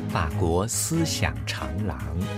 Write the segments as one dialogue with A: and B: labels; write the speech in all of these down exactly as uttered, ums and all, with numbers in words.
A: 法国思想长廊。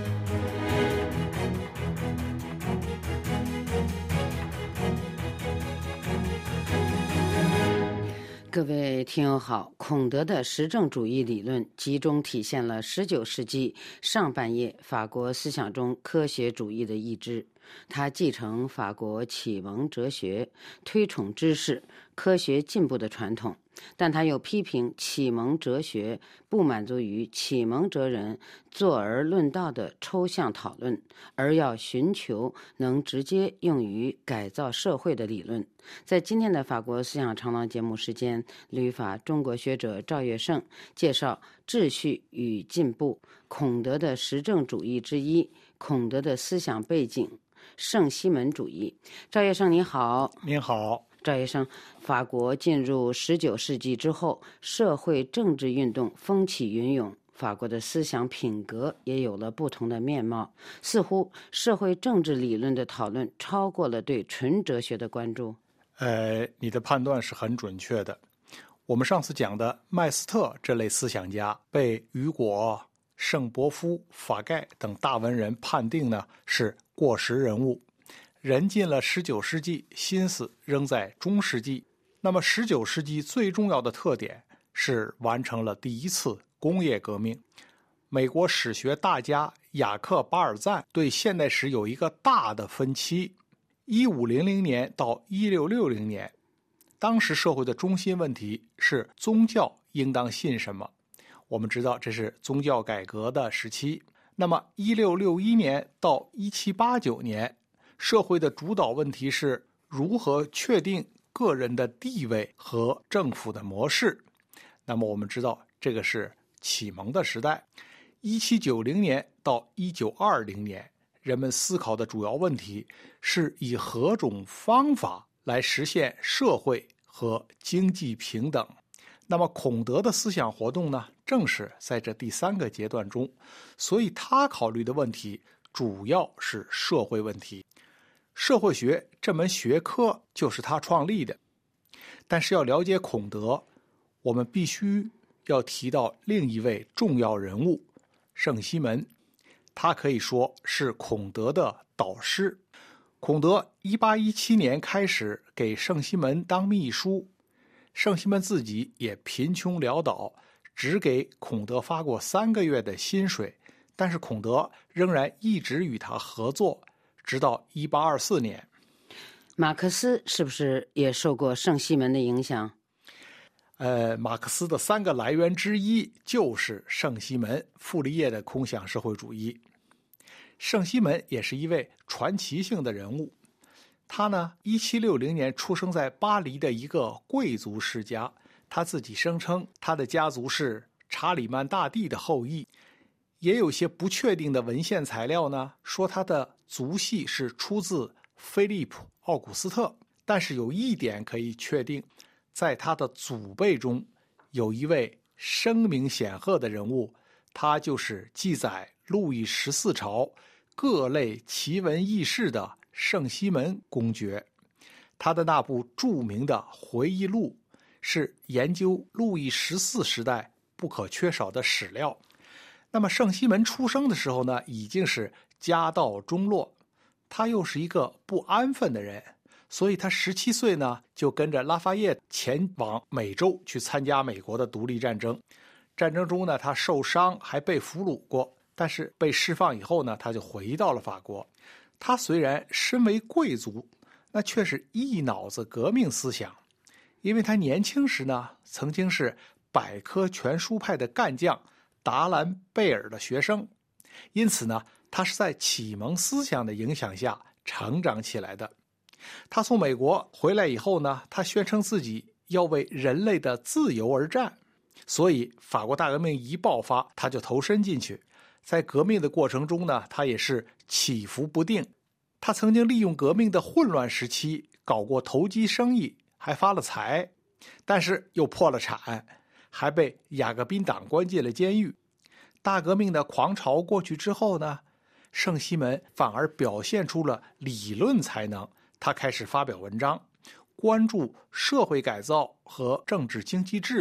B: 各位听友好，孔德的实证主义理论集中体现了十九世纪上半叶法国思想中科学主义的意志。他继承法国启蒙哲学推崇知识、科学进步的传统，但他又批评启蒙哲学不满足于启蒙哲人坐而论道的抽象讨论，而要寻求能直接用于改造社会的理论。在今天的法国思想长廊节目时间，旅法中国学者赵月胜介绍秩序与进步，孔德的实证主义之一，孔德的思想背景，圣西门主义。赵月胜你好。
C: 您好。
B: 赵医生，法国进入十九世纪之后，社会政治运动风起云涌，法国的思想品格也有了不同的面貌，似乎社会政治理论的讨论超过了对纯哲学的关注。
C: 呃，你的判断是很准确的。我们上次讲的麦斯特这类思想家，被雨果、圣伯夫、法盖等大文人判定呢是过时人物。人进了十九世纪，心思仍在中世纪。那么十九世纪最重要的特点是完成了第一次工业革命。美国史学大家雅克·巴尔赞对现代史有一个大的分期。一五零零年到一六六零年，当时社会的中心问题是宗教应当信什么。我们知道这是宗教改革的时期。那么一六六一年到一七八九年，社会的主导问题是如何确定个人的地位和政府的模式。那么我们知道这个是启蒙的时代。一七九零年到一九二零年，人们思考的主要问题是以何种方法来实现社会和经济平等。那么孔德的思想活动呢，正是在这第三个阶段中，所以他考虑的问题主要是社会问题。社会学这门学科就是他创立的。但是要了解孔德，我们必须要提到另一位重要人物，圣西门。他可以说是孔德的导师。孔德一八一七年开始给圣西门当秘书，圣西门自己也贫穷潦倒，只给孔德发过三个月的薪水，但是孔德仍然一直与他合作，直到一八二四年。
B: 马克思是不是也受过圣西门的影响？
C: 呃，马克思的三个来源之一就是圣西门、傅立叶的空想社会主义。圣西门也是一位传奇性的人物。他呢，一七六零年出生在巴黎的一个贵族世家，他自己声称他的家族是查理曼大帝的后裔。也有些不确定的文献材料呢，说他的族系是出自菲利普·奥古斯特。但是有一点可以确定，在他的祖辈中有一位声名显赫的人物，他就是记载路易十四朝各类奇闻异事的圣西门公爵。他的那部著名的回忆录是研究路易十四时代不可缺少的史料。那么圣西门出生的时候呢，已经是家道中落，他又是一个不安分的人，所以他十七岁呢就跟着拉法叶前往美洲去参加美国的独立战争。战争中呢，他受伤还被俘虏过，但是被释放以后呢，他就回到了法国。他虽然身为贵族，那却是一脑子革命思想，因为他年轻时呢曾经是百科全书派的干将达兰贝尔的学生，因此呢，他是在启蒙思想的影响下成长起来的。他从美国回来以后呢，他宣称自己要为人类的自由而战，所以法国大革命一爆发，他就投身进去。在革命的过程中呢，他也是起伏不定。他曾经利用革命的混乱时期搞过投机生意，还发了财，但是又破了产，还被雅各宾党关进了监狱。大革命的狂潮过去之后呢，圣西门反而表现出了理论才能。他开始发表文章，关注社会改造和政治经济制度。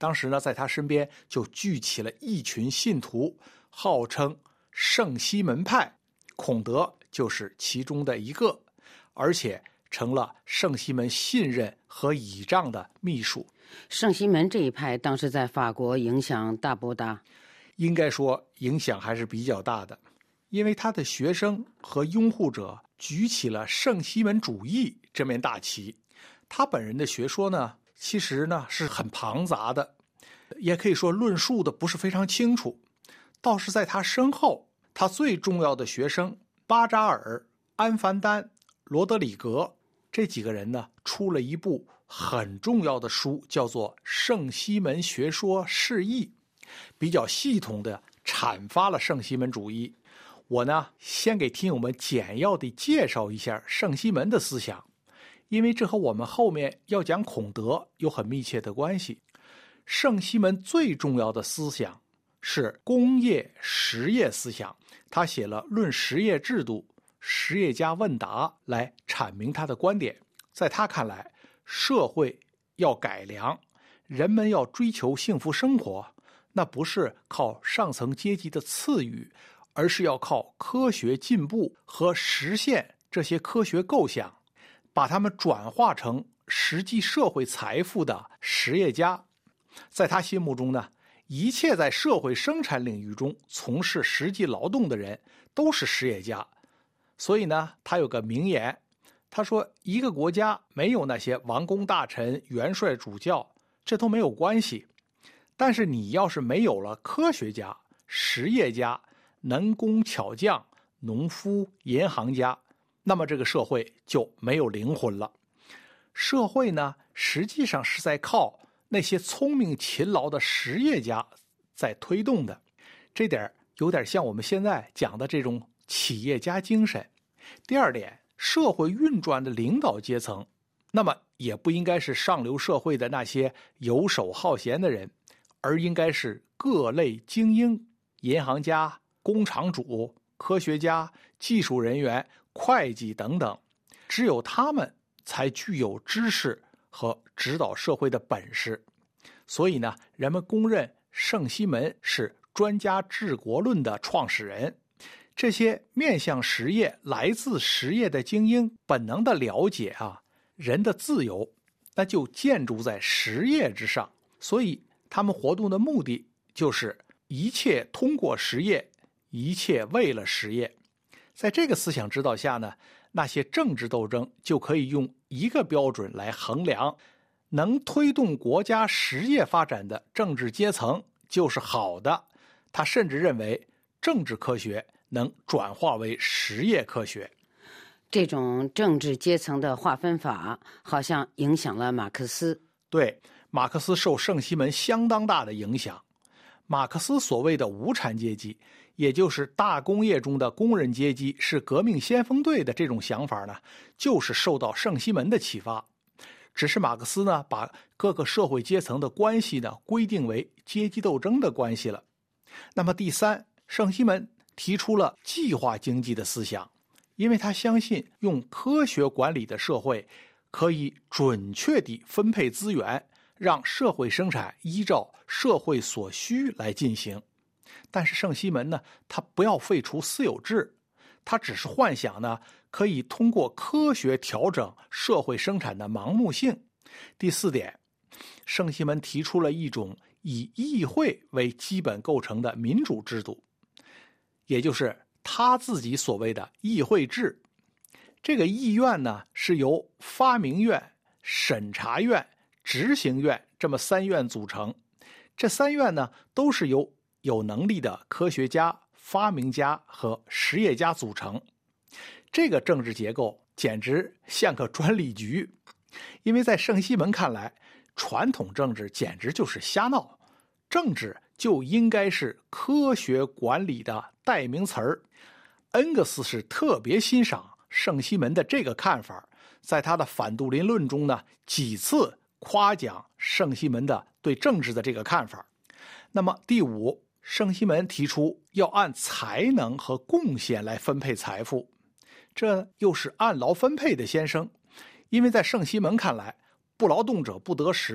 C: 当时呢，在他身边就聚起了一群信徒，号称圣西门派，孔德就是其中的一个，而且成了圣西门信任和倚仗的秘书。
B: 圣西门这一派当时在法国影响大不大？
C: 应该说影响还是比较大的，因为他的学生和拥护者举起了圣西门主义这面大旗。他本人的学说呢，其实呢是很庞杂的，也可以说论述的不是非常清楚。倒是在他身后，他最重要的学生巴扎尔、安凡丹、罗德里格这几个人呢，出了一部很重要的书，叫做《圣西门学说释义》，比较系统的阐发了圣西门主义。我呢，先给听友们简要地介绍一下圣西门的思想，因为这和我们后面要讲孔德有很密切的关系。圣西门最重要的思想是工业实业思想，他写了《论实业制度》《实业家问答》来阐明他的观点。在他看来，社会要改良，人们要追求幸福生活，那不是靠上层阶级的赐予，而是要靠科学进步和实现这些科学构想，把它们转化成实际社会财富的实业家。在他心目中呢，一切在社会生产领域中从事实际劳动的人都是实业家。所以呢，他有个名言，他说一个国家没有那些王公大臣、元帅、主教，这都没有关系。但是你要是没有了科学家、实业家、能工巧匠、农夫、银行家，那么这个社会就没有灵魂了。社会呢，实际上是在靠那些聪明勤劳的实业家在推动的，这点有点像我们现在讲的这种企业家精神。第二点，社会运转的领导阶层，那么也不应该是上流社会的那些游手好闲的人，而应该是各类精英，银行家、工厂主、科学家、技术人员、会计等等，只有他们才具有知识和指导社会的本事。所以呢，人们公认圣西门是专家治国论的创始人。这些面向实业、来自实业的精英本能的了解啊，人的自由那就建筑在实业之上，所以他们活动的目的就是一切通过实业，一切为了实业。在这个思想指导下呢，那些政治斗争就可以用一个标准来衡量，能推动国家实业发展的政治阶层就是好的。他甚至认为政治科学能转化为实业科学。
B: 这种政治阶层的划分法好像影响了马克思。
C: 对，马克思受圣西门相当大的影响。马克思所谓的无产阶级，也就是大工业中的工人阶级是革命先锋队的这种想法呢，就是受到圣西门的启发。只是马克思呢，把各个社会阶层的关系呢规定为阶级斗争的关系了。那么第三，圣西门提出了计划经济的思想，因为他相信用科学管理的社会可以准确地分配资源，让社会生产依照社会所需来进行。但是圣西门呢，他不要废除私有制，他只是幻想呢，可以通过科学调整社会生产的盲目性。第四点，圣西门提出了一种以议会为基本构成的民主制度，也就是他自己所谓的议会制。这个议院呢，是由发明院、审查院、执行院这么三院组成。这三院呢，都是由有能力的科学家、发明家和实业家组成。这个政治结构简直像个专利局，因为在圣西门看来，传统政治简直就是瞎闹，政治就应该是科学管理的代名词儿。恩格斯是特别欣赏圣西门的这个看法，在他的反杜林论中呢，几次夸奖圣西门的对政治的这个看法。那么第五，圣西门提出要按才能和贡献来分配财富，这又是按劳分配的先生。因为在圣西门看来，不劳动者不得食，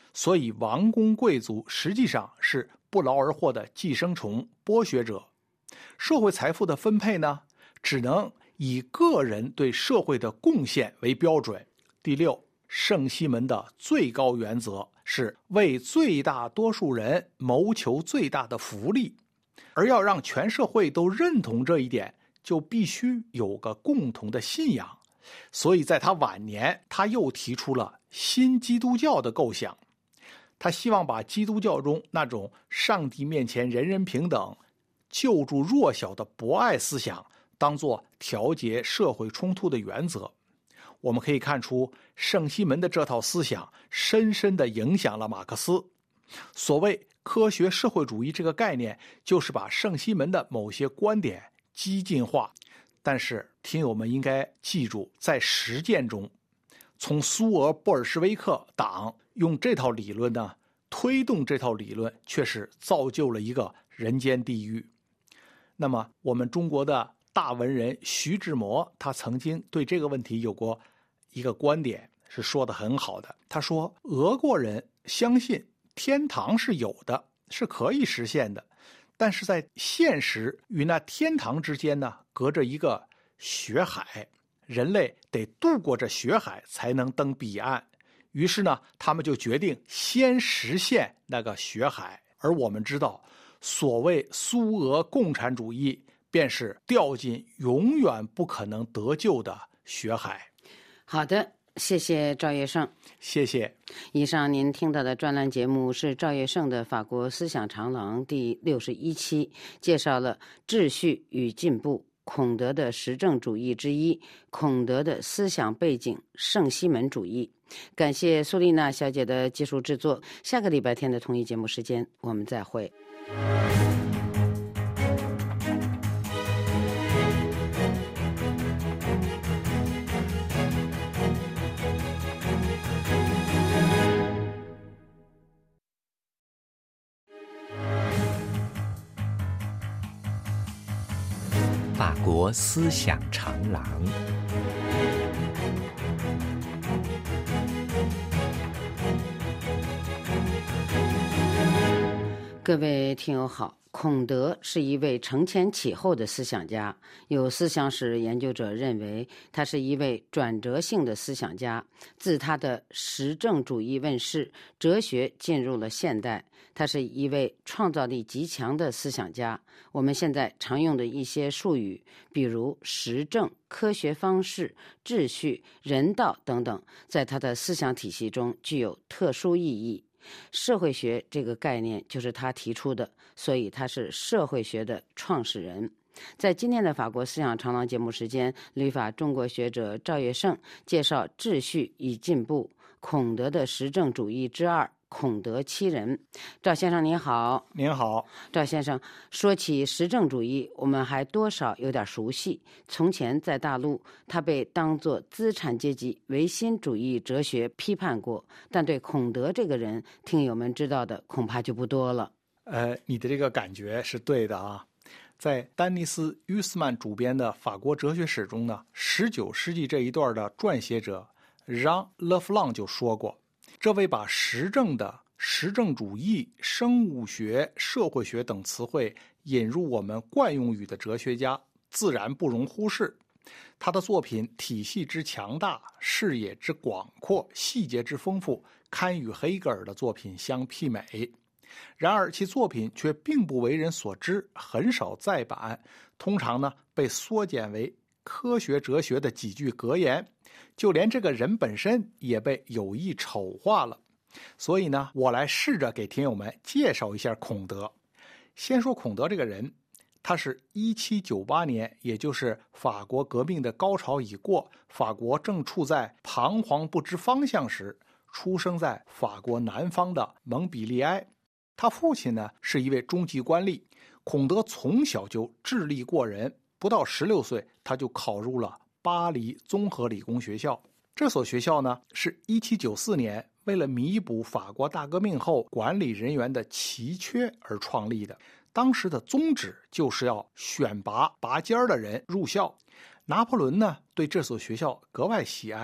C: 所以王公贵族实际上是不劳而获的寄生虫、剥削者。社会财富的分配呢，只能以个人对社会的贡献为标准。第六，圣西门的最高原则是为最大多数人谋求最大的福利，而要让全社会都认同这一点，就必须有个共同的信仰。所以在他晚年，他又提出了新基督教的构想。他希望把基督教中那种上帝面前人人平等、救助弱小的博爱思想当作调节社会冲突的原则。我们可以看出，圣西门的这套思想深深地影响了马克思。所谓科学社会主义这个概念，就是把圣西门的某些观点激进化。但是听友们应该记住，在实践中，从苏俄布尔什维克党用这套理论呢，推动这套理论，却是造就了一个人间地狱。那么我们中国的大文人徐志摩，他曾经对这个问题有过一个观点，是说得很好的。他说，俄国人相信天堂是有的，是可以实现的，但是在现实与那天堂之间呢，隔着一个血海，人类得渡过这血海才能登彼岸。于是呢，他们就决定先实现那个血海。而我们知道，所谓苏俄共产主义，便是掉进永远不可能得救的血海。
B: 好的，谢谢赵业胜。
C: 谢谢。
B: 以上您听到的专栏节目是赵业胜的《法国思想长廊》第六十一期，介绍了秩序与进步，孔德的实证主义之一，孔德的思想背景，圣西门主义。感谢苏丽娜小姐的技术制作。下个礼拜天的同一节目时间，我们再会。
A: 法国思想长廊。
B: 各位听友好，孔德是一位承前启后的思想家，有思想史研究者认为他是一位转折性的思想家。自他的实证主义问世，哲学进入了现代。他是一位创造力极强的思想家。我们现在常用的一些术语，比如实证、科学方式、秩序、人道等等，在他的思想体系中具有特殊意义。社会学这个概念就是他提出的，所以他是社会学的创始人。在今天的法国思想长廊节目时间，旅法中国学者赵业胜介绍秩序与进步，孔德的实证主义之二，孔德七人。赵先生您好。
C: 您好。
B: 赵先生，说起实证主义，我们还多少有点熟悉。从前在大陆，他被当作资产阶级唯心主义哲学批判过，但对孔德这个人，听友们知道的恐怕就不多了。
C: 呃，你的这个感觉是对的啊。在丹尼斯·于斯曼主编的法国哲学史中呢，十九世纪这一段的撰写者让·勒弗朗就说过，这位把实证的实证主义、生物学、社会学等词汇引入我们惯用语的哲学家，自然不容忽视。他的作品体系之强大，视野之广阔，细节之丰富，堪与黑格尔的作品相媲美。然而其作品却并不为人所知，很少再版，通常呢被缩减为科学哲学的几句格言，就连这个人本身也被有意丑化了。所以呢，我来试着给听友们介绍一下孔德。先说孔德这个人，他是一七九八年，也就是法国革命的高潮已过，法国正处在彷徨不知方向时，出生在法国南方的蒙彼利埃。他父亲呢是一位中级官吏。孔德从小就智力过人，不到十六岁他就考入了巴黎综合理工学校。这所学校呢是一七九四年为了弥补法国大革命后管理人员的奇缺而创立的。当时的宗旨就是要选拔拔尖的人入校。拿破仑呢对这所学校格外喜爱，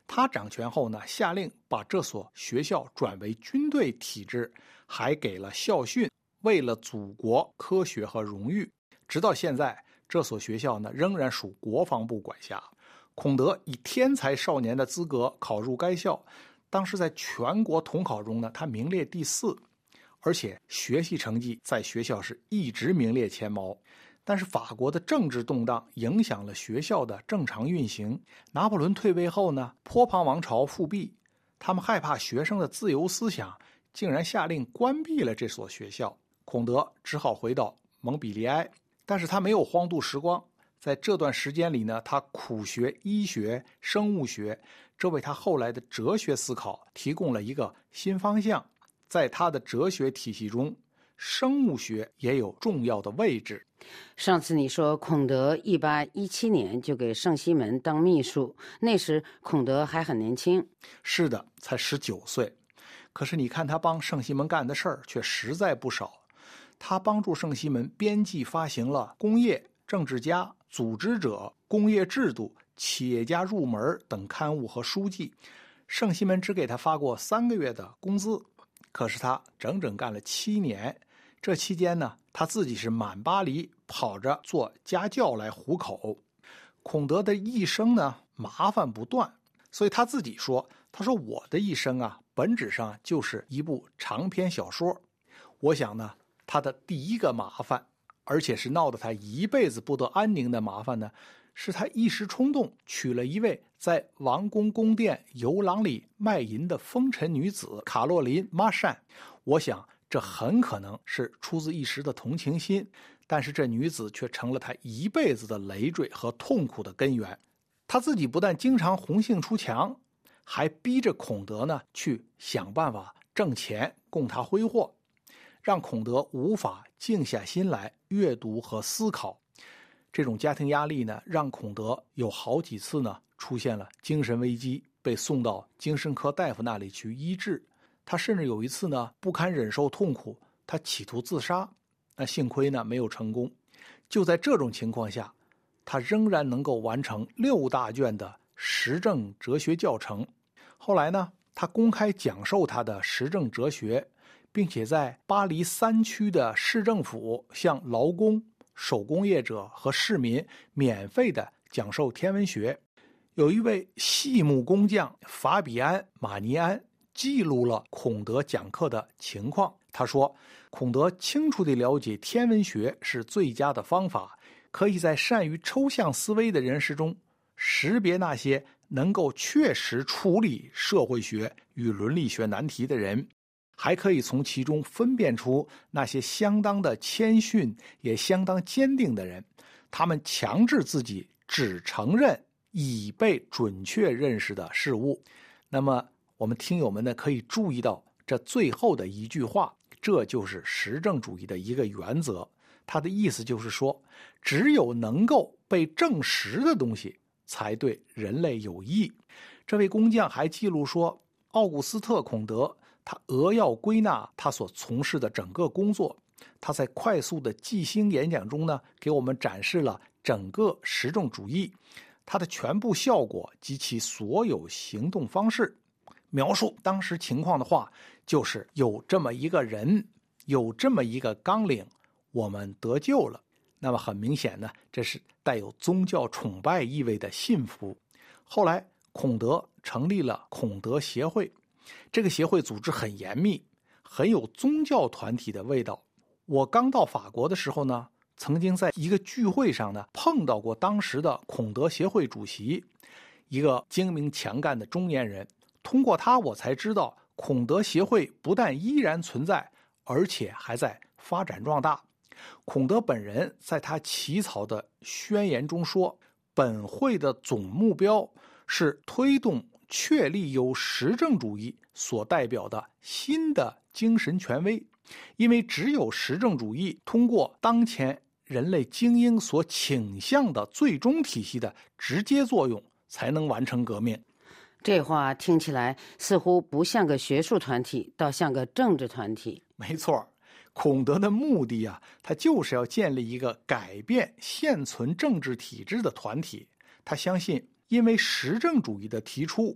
C: 他掌权后呢，下令把这所学校转为军队体制，还给了校训为了祖国、科学和荣誉。直到现在，这所学校呢仍然属国防部管辖。孔德以天才少年的资格考入该校，当时在全国统考中呢，他名列第四，而且学习成绩在学校是一直名列前茅。但是法国的政治动荡影响了学校的正常运行。拿破仑退位后呢，波旁王朝复辟，他们害怕学生的自由思想，竟然下令关闭了这所学校。孔德只好回到蒙彼利埃，但是他没有荒度时光。在这段时间里呢，他苦学医学、生物学，这为他后来的哲学思考提供了一个新方向。在他的哲学体系中，生物学也有重要的位置。
B: 上次你说孔德一八一七年就给圣西门当秘书，那时孔德还很年轻。
C: 是的，才十九岁。可是你看他帮圣西门干的事儿却实在不少。他帮助圣西门编辑发行了工业、政治家、组织者、工业制度、企业家入门等刊物和书籍。圣西门只给他发过三个月的工资，可是他整整干了七年。这期间呢，他自己是满巴黎跑着做家教来糊口。孔德的一生呢，麻烦不断，所以他自己说，他说我的一生啊，本质上就是一部长篇小说。我想呢，他的第一个麻烦，而且是闹得他一辈子不得安宁的麻烦呢，是他一时冲动娶了一位在王宫宫殿游廊里卖淫的风尘女子卡洛琳·马善。我想这很可能是出自一时的同情心，但是这女子却成了他一辈子的累赘和痛苦的根源。他自己不但经常红杏出墙，还逼着孔德呢去想办法挣钱供他挥霍，让孔德无法静下心来阅读和思考。这种家庭压力呢，让孔德有好几次呢出现了精神危机，被送到精神科大夫那里去医治。他甚至有一次呢不堪忍受痛苦，他企图自杀，那幸亏呢没有成功。就在这种情况下，他仍然能够完成六大卷的实证哲学教程。后来呢，他公开讲授他的实证哲学，并且在巴黎三区的市政府向劳工、手工业者和市民免费的讲授天文学。有一位细木工匠法比安·马尼安记录了孔德讲课的情况。他说，孔德清楚地了解天文学是最佳的方法，可以在善于抽象思维的人士中识别那些能够确实处理社会学与伦理学难题的人，还可以从其中分辨出那些相当的谦逊也相当坚定的人，他们强制自己只承认已被准确认识的事物。那么我们听友们呢，可以注意到这最后的一句话，这就是实证主义的一个原则。它的意思就是说，只有能够被证实的东西才对人类有益。这位工匠还记录说，奥古斯特·孔德他扼要归纳他所从事的整个工作。他在快速的即兴演讲中呢，给我们展示了整个实证主义，它的全部效果及其所有行动方式。描述当时情况的话，就是有这么一个人，有这么一个纲领，我们得救了。那么很明显呢，这是带有宗教崇拜意味的信服。后来孔德成立了孔德协会，这个协会组织很严密，很有宗教团体的味道。我刚到法国的时候呢，曾经在一个聚会上呢碰到过当时的孔德协会主席，一个精明强干的中年人。通过他，我才知道孔德协会不但依然存在，而且还在发展壮大。孔德本人在他起草的宣言中说，本会的总目标是推动确立由实证主义所代表的新的精神权威，因为只有实证主义通过当前人类精英所倾向的最终体系的直接作用，才能完成革命。
B: 这话听起来似乎不像个学术团体，倒像个政治团体。
C: 没错，孔德的目的啊，他就是要建立一个改变现存政治体制的团体。他相信，因为实证主义的提出，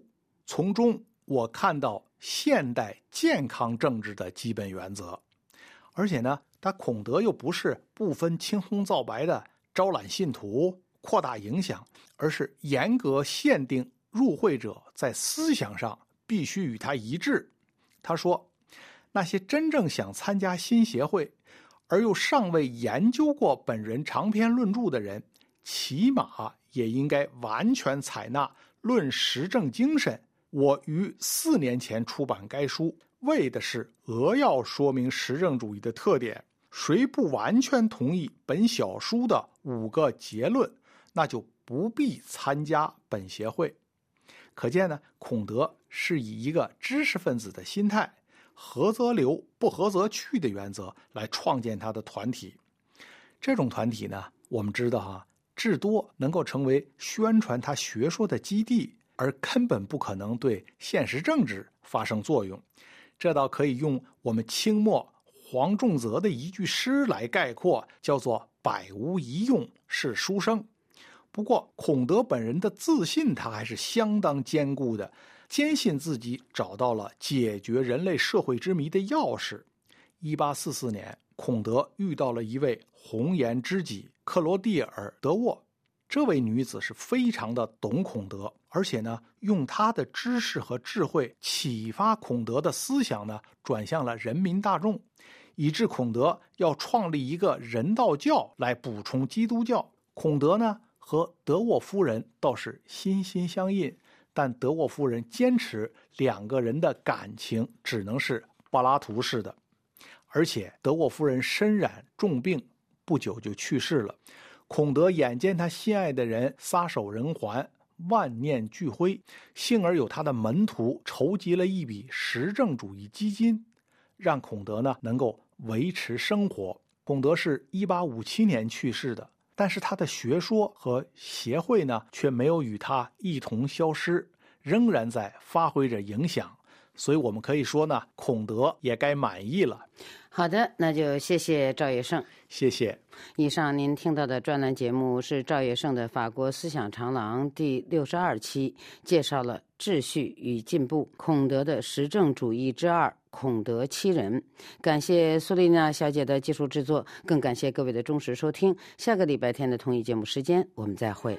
C: 从中我看到现代健康政治的基本原则。而且呢，他孔德又不是不分青红皂白的招揽信徒、扩大影响，而是严格限定入会者在思想上必须与他一致。他说，那些真正想参加新协会而又尚未研究过本人长篇论著的人，起码也应该完全采纳论实证精神。我于四年前出版该书，为的是扼要说明实证主义的特点。谁不完全同意本小书的五个结论，那就不必参加本协会。可见呢，孔德是以一个知识分子的心态，合则留，不合则去的原则来创建他的团体。这种团体呢，我们知道哈，至多能够成为宣传他学说的基地，而根本不可能对现实政治发生作用。这倒可以用我们清末黄仲泽的一句诗来概括，叫做百无一用是书生。不过孔德本人的自信他还是相当坚固的，坚信自己找到了解决人类社会之谜的钥匙。一八四四年，孔德遇到了一位红颜知己克罗蒂尔·德沃。这位女子是非常的懂孔德，而且呢，用她的知识和智慧启发孔德的思想呢，转向了人民大众，以致孔德要创立一个人道教来补充基督教。孔德呢和德沃夫人倒是心心相印，但德沃夫人坚持两个人的感情只能是柏拉图式的，而且德沃夫人身染重病，不久就去世了。孔德眼见他心爱的人撒手人寰，万念俱灰，幸而有他的门徒筹集了一笔实证主义基金，让孔德呢能够维持生活。孔德是一八五七年去世的，但是他的学说和协会呢却没有与他一同消失，仍然在发挥着影响。所以我们可以说呢，孔德也该满意了。
B: 好的，那就谢谢赵业胜。
C: 谢谢。
B: 以上您听到的专栏节目是赵业胜的《法国思想长廊》第六十二期，介绍了秩序与进步，孔德的实证主义之二，孔德七人。感谢苏丽娜小姐的技术制作，更感谢各位的忠实收听。下个礼拜天的同一节目时间，我们再会。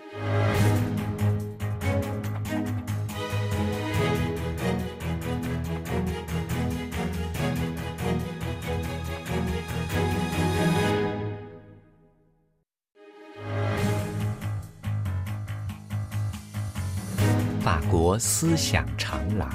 A: 法国思想长廊。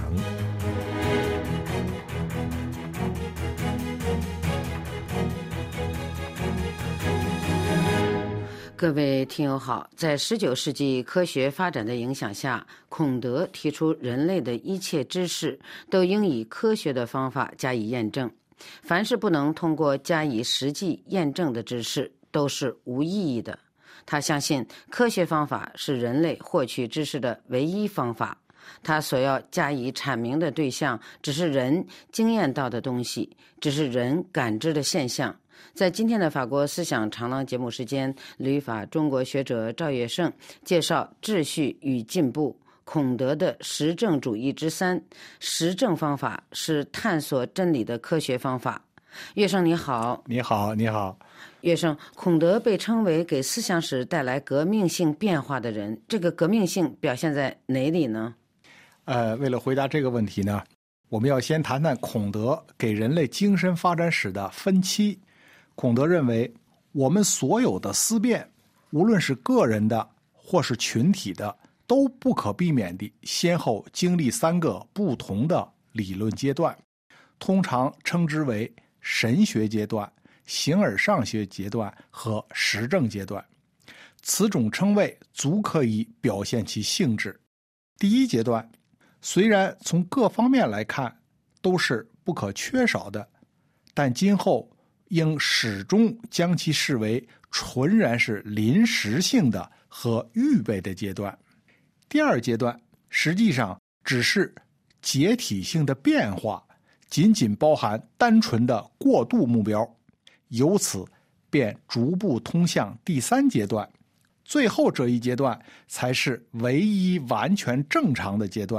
B: 各位听友好，在十九世纪科学发展的影响下，孔德提出人类的一切知识都应以科学的方法加以验证，凡是不能通过加以实际验证的知识都是无意义的。他相信科学方法是人类获取知识的唯一方法，他所要加以阐明的对象只是人经验到的东西，只是人感知的现象。在今天的法国思想长廊节目时间，旅法中国学者赵业胜介绍秩序与进步，孔德的实证主义之三。实证方法是探索真理的科学方法。业胜你好。
C: 你好，你好。
B: 业胜，孔德被称为给思想史带来革命性变化的人，这个革命性表现在哪里呢？
C: 呃，为了回答这个问题呢，我们要先谈谈孔德给人类精神发展史的分期。孔德认为，我们所有的思辨，无论是个人的或是群体的，都不可避免地先后经历三个不同的理论阶段，通常称之为神学阶段、形而上学阶段和实证阶段。此种称谓足可以表现其性质。第一阶段，虽然从各方面来看都是不可缺少的，但今后应始终将其视为纯然是临时性的和预备的阶段。第二阶段实际上只是解体性的变化，仅仅包含单纯的过渡目标，由此便逐步通向第三阶段。最后这一阶段才是唯一完全正常的阶段，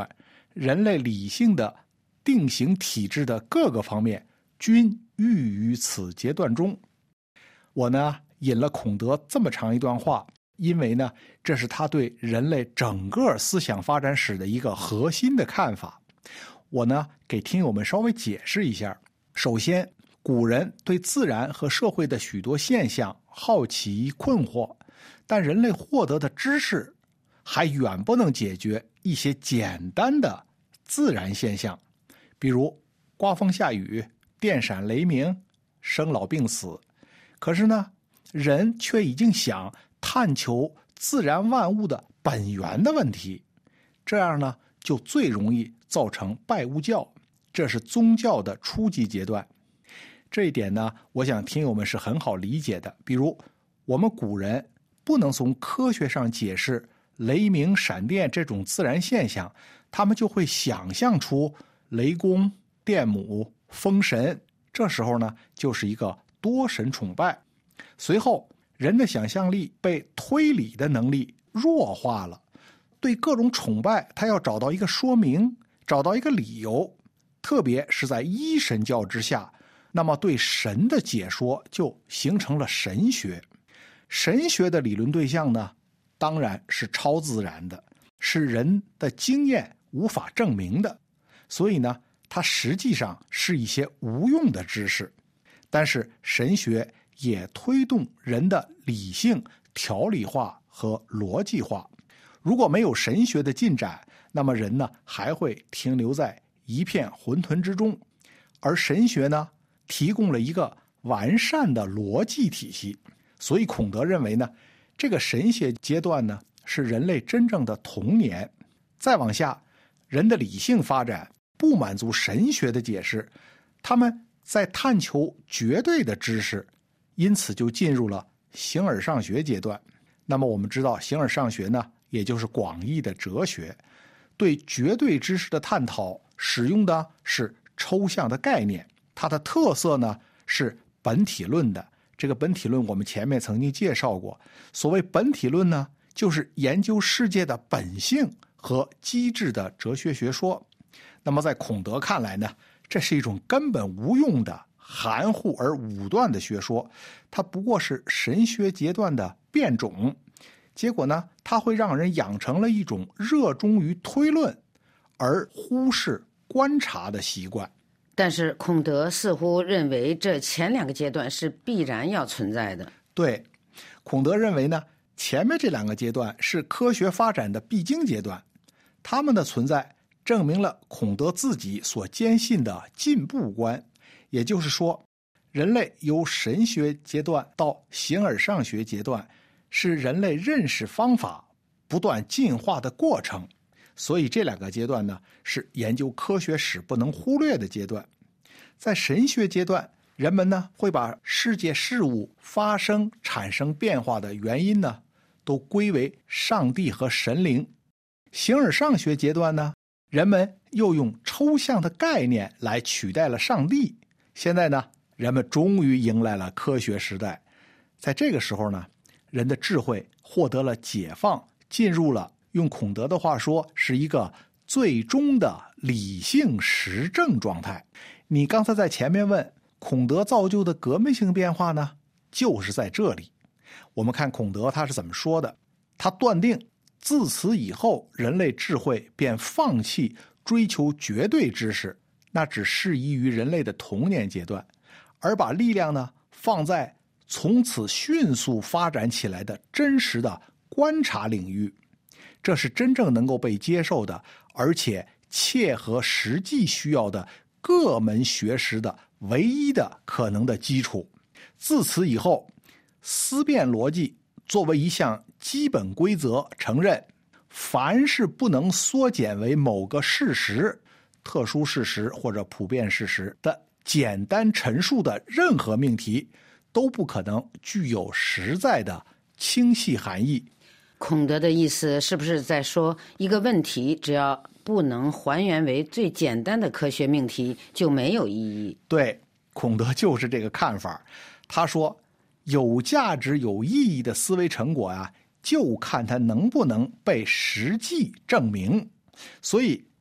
C: 人类理性的定型体制的各个方面均寓于此阶段中。我呢引了孔德这么长一段话，因为呢这是他对人类整个思想发展史的一个核心的看法。我呢给听友们稍微解释一下。首先，古人对自然和社会的许多现象好奇困惑，但人类获得的知识还远不能解决一些简单的自然现象，比如刮风下雨、电闪雷鸣、生老病死。可是呢，人却已经想探求自然万物的本源的问题，这样呢就最容易造成拜物教，这是宗教的初级阶段。这一点呢，我想听友们是很好理解的。比如我们古人不能从科学上解释雷鸣闪电这种自然现象，他们就会想象出雷公、电母、风神，这时候呢就是一个多神崇拜。随后人的想象力被推理的能力弱化了，对各种崇拜他要找到一个说明，找到一个理由，特别是在一神教之下，那么对神的解说就形成了神学。神学的理论对象呢，当然是超自然的，是人的经验无法证明的，所以呢它实际上是一些无用的知识。但是神学也推动人的理性条理化和逻辑化。如果没有神学的进展，那么人呢还会停留在一片混沌之中。而神学呢提供了一个完善的逻辑体系，所以孔德认为呢，这个神学阶段呢是人类真正的童年。再往下，人的理性发展不满足神学的解释，他们在探求绝对的知识，因此就进入了形而上学阶段。那么我们知道，形而上学呢，也就是广义的哲学，对绝对知识的探讨使用的是抽象的概念，它的特色呢是本体论的。这个本体论我们前面曾经介绍过，所谓本体论呢，就是研究世界的本性和机制的哲学学说。那么在孔德看来呢，这是一种根本无用的含糊而武断的学说，它不过是神学阶段的变种。结果呢，它会让人养成了一种热衷于推论而忽视观察的习惯。
B: 但是孔德似乎认为这前两个阶段是必然要存在的。
C: 对，孔德认为呢，前面这两个阶段是科学发展的必经阶段，它们的存在证明了孔德自己所坚信的进步观，也就是说，人类由神学阶段到形而上学阶段，是人类认识方法不断进化的过程。所以这两个阶段呢，是研究科学史不能忽略的阶段。在神学阶段，人们呢会把世界事物发生产生变化的原因呢，都归为上帝和神灵。形而上学阶段呢，人们又用抽象的概念来取代了上帝。现在呢，人们终于迎来了科学时代。在这个时候呢，人的智慧获得了解放，进入了用孔德的话说，是一个最终的理性实证状态。你刚才在前面问孔德造就的革命性变化呢，就是在这里。我们看孔德他是怎么说的，他断定自此以后人类智慧便放弃追求绝对知识，那只适宜于人类的童年阶段，而把力量呢放在从此迅速发展起来的真实的观察领域。这是真正能够被接受的，而且切合实际需要的各门学识的唯一的可能的基础。自此以后，思辨逻辑作为一项基本规则，承认凡是不能缩减为某个事实、特殊事实或者普遍事实的简单陈述的任何命题，都不可能具有实在的清晰含义。
B: 孔德的意思是不是在说，一个问题只要不能还原为最简单的科学命题，就没有意义？
C: 对，孔德就是这个看法。他说，有价值有意义的思维成果啊，就看它能不能被实际证明。所以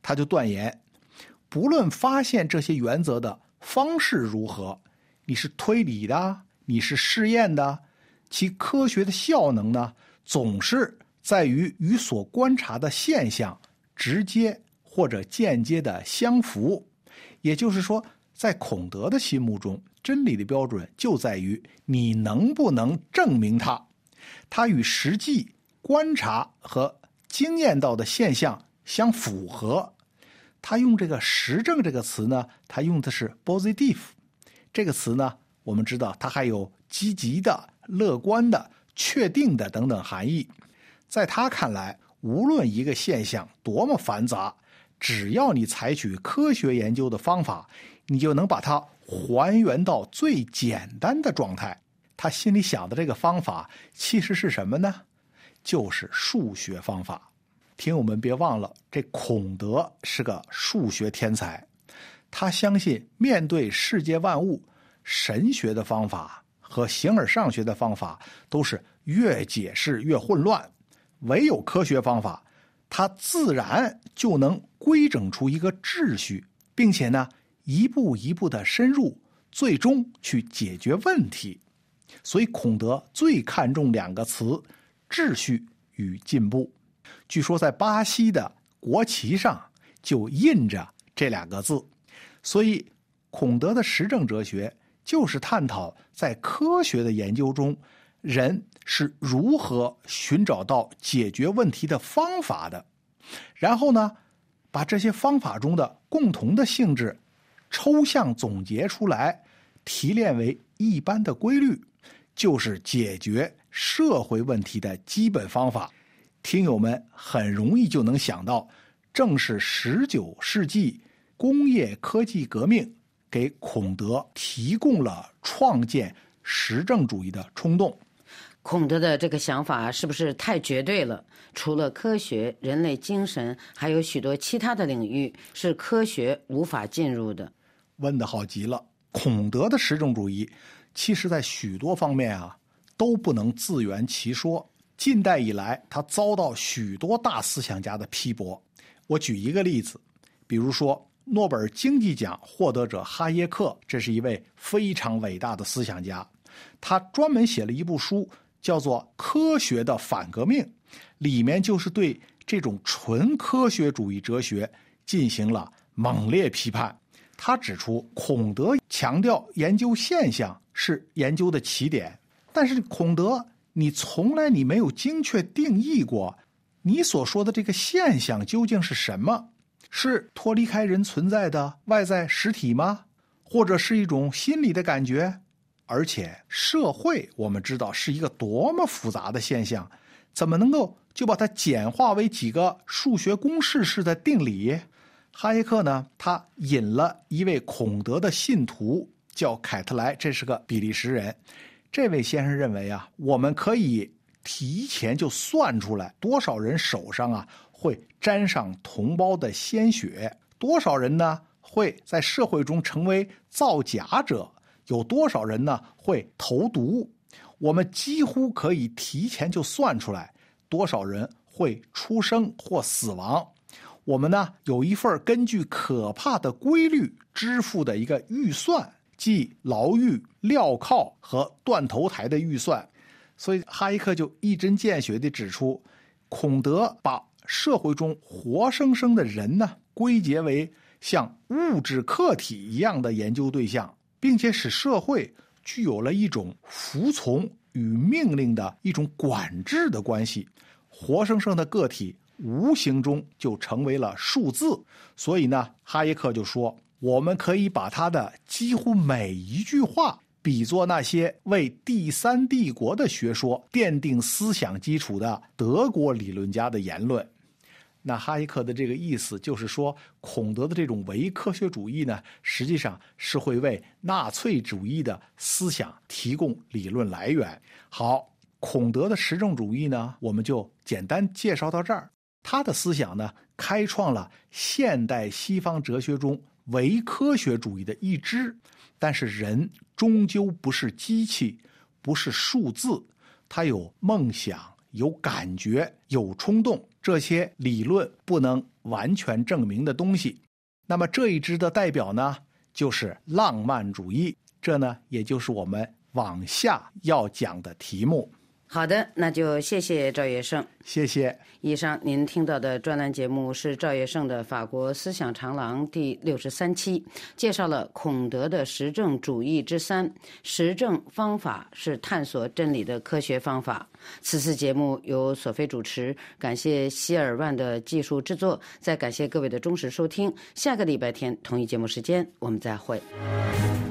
C: 他就断言，不论发现这些原则的方式如何，你是推理的，你是试验的，其科学的效能呢，总是在于与所观察的现象直接或者间接的相符。也就是说，在孔德的心目中，真理的标准就在于你能不能证明它，它与实际观察和经验到的现象相符合。他用这个实证这个词呢，他用的是 positive 这个词呢，我们知道它还有积极的、乐观的、确定的等等含义。在他看来，无论一个现象多么繁杂，只要你采取科学研究的方法，你就能把它还原到最简单的状态。他心里想的这个方法其实是什么呢？就是数学方法。听友们别忘了，这孔德是个数学天才，他相信面对世界万物，神学的方法和形而上学的方法都是越解释越混乱，唯有科学方法，它自然就能规整出一个秩序，并且呢，一步一步的深入，最终去解决问题。所以孔德最看重两个词：秩序与进步。据说在巴西的国旗上就印着这两个字。所以孔德的实证哲学就是探讨在科学的研究中，人是如何寻找到解决问题的方法的，然后呢，把这些方法中的共同的性质抽象总结出来，提炼为一般的规律，就是解决社会问题的基本方法。听友们很容易就能想到，正是十九世纪工业科技革命给孔德提供了创建实证主义的冲动。
B: 孔德的这个想法是不是太绝对了？除了科学，人类精神还有许多其他的领域是科学无法进入的。
C: 问得好极了。孔德的实证主义其实在许多方面啊都不能自圆其说。近代以来，他遭到许多大思想家的批驳。我举一个例子，比如说诺贝尔经济奖获得者哈耶克，这是一位非常伟大的思想家，他专门写了一部书叫做《科学的反革命》，里面就是对这种纯科学主义哲学进行了猛烈批判。他指出，孔德强调研究现象是研究的起点，但是孔德你从来你没有精确定义过你所说的这个现象究竟是什么？是脱离开人存在的外在实体吗？或者是一种心理的感觉？而且社会我们知道是一个多么复杂的现象，怎么能够就把它简化为几个数学公式式的定理？哈耶克呢，他引了一位孔德的信徒叫凯特莱，这是个比利时人。这位先生认为啊，我们可以提前就算出来多少人手上啊会沾上同胞的鲜血，多少人呢会在社会中成为造假者，有多少人呢会投毒。我们几乎可以提前就算出来多少人会出生或死亡。我们呢有一份根据可怕的规律支付的一个预算，即牢狱、镣铐和断头台的预算。所以哈耶克就一针见血地指出，孔德把社会中活生生的人呢归结为像物质客体一样的研究对象，并且使社会具有了一种服从与命令的一种管制的关系。活生生的个体无形中就成为了数字。所以呢，哈耶克就说，我们可以把他的几乎每一句话比作那些为第三帝国的学说奠定思想基础的德国理论家的言论。那哈耶克的这个意思就是说，孔德的这种唯科学主义呢，实际上是会为纳粹主义的思想提供理论来源。好，孔德的实证主义呢，我们就简单介绍到这儿。他的思想呢，开创了现代西方哲学中唯科学主义的一支。但是人终究不是机器，不是数字，他有梦想，有感觉，有冲动，这些理论不能完全证明的东西。那么这一支的代表呢，就是浪漫主义，这呢也就是我们往下要讲的题目。
B: 好的，那就谢谢赵月胜。
C: 谢谢。
B: 以上您听到的专栏节目是赵月胜的《法国思想长廊》第六十三期，介绍了孔德的实证主义之三，实证方法是探索真理的科学方法。此次节目由索菲主持，感谢希尔万的技术制作，再感谢各位的忠实收听。下个礼拜天同一节目时间我们再会。